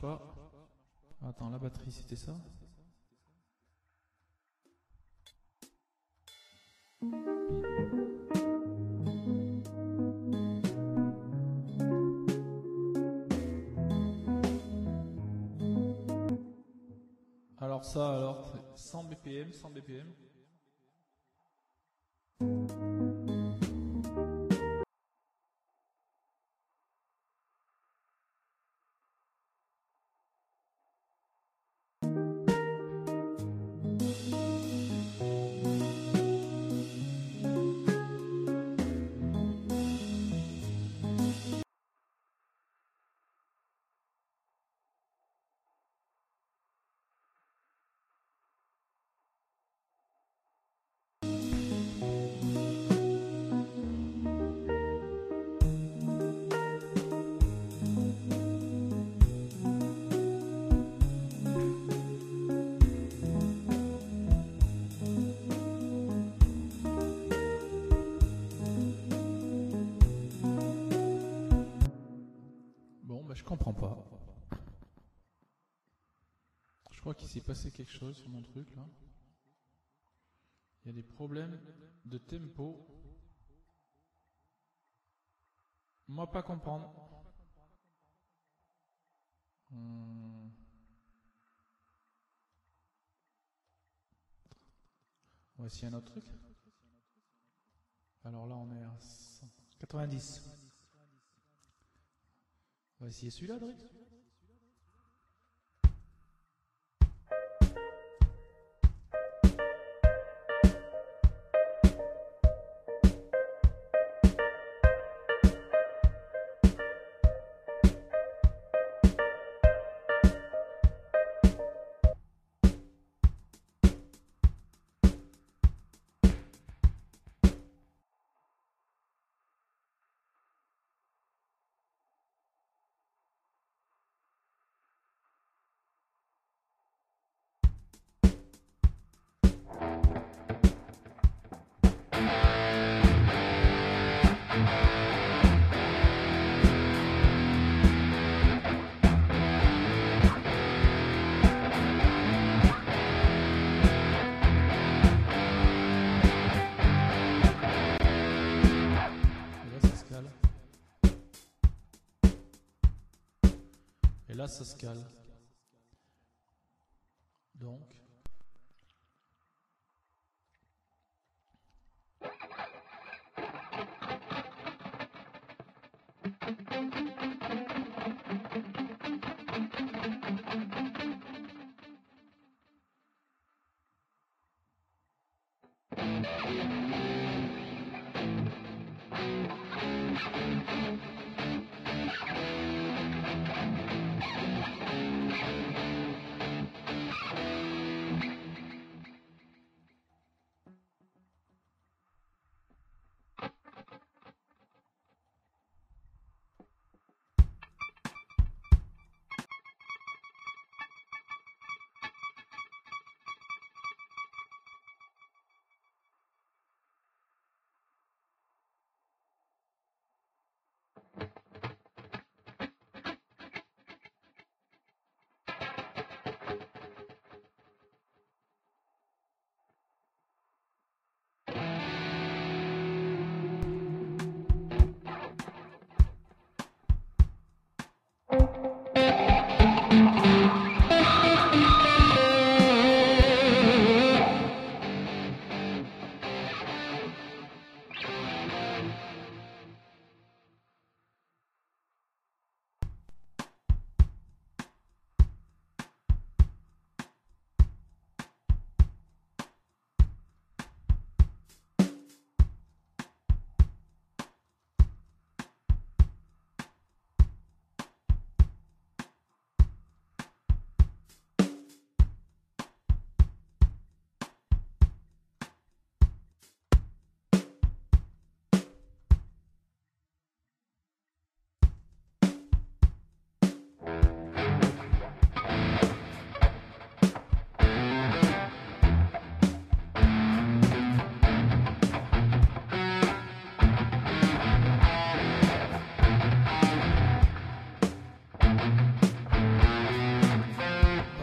Pas. Attends, la batterie c'était ça? Alors ça, alors 100 BPM, 100 BPM. Bon, bah je comprends pas. Je crois qu'il s'est passé quelque chose sur mon truc là. Il y a des problèmes de tempo. Moi pas comprendre. On va essayer un autre truc. Alors là on est à 90. On va essayer celui-là, Drake. Et là, ça se cale. Donc.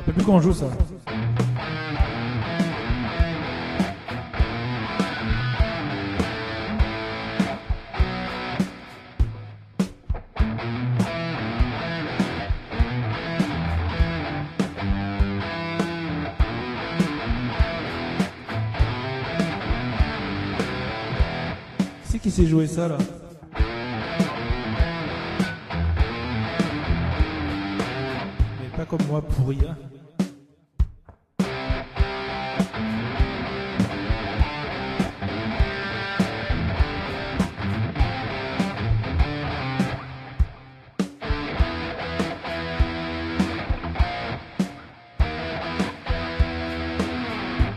sais plus quand on joue ça. C'est qui sait jouer ça là? Mais pas comme moi, pourri. Hein.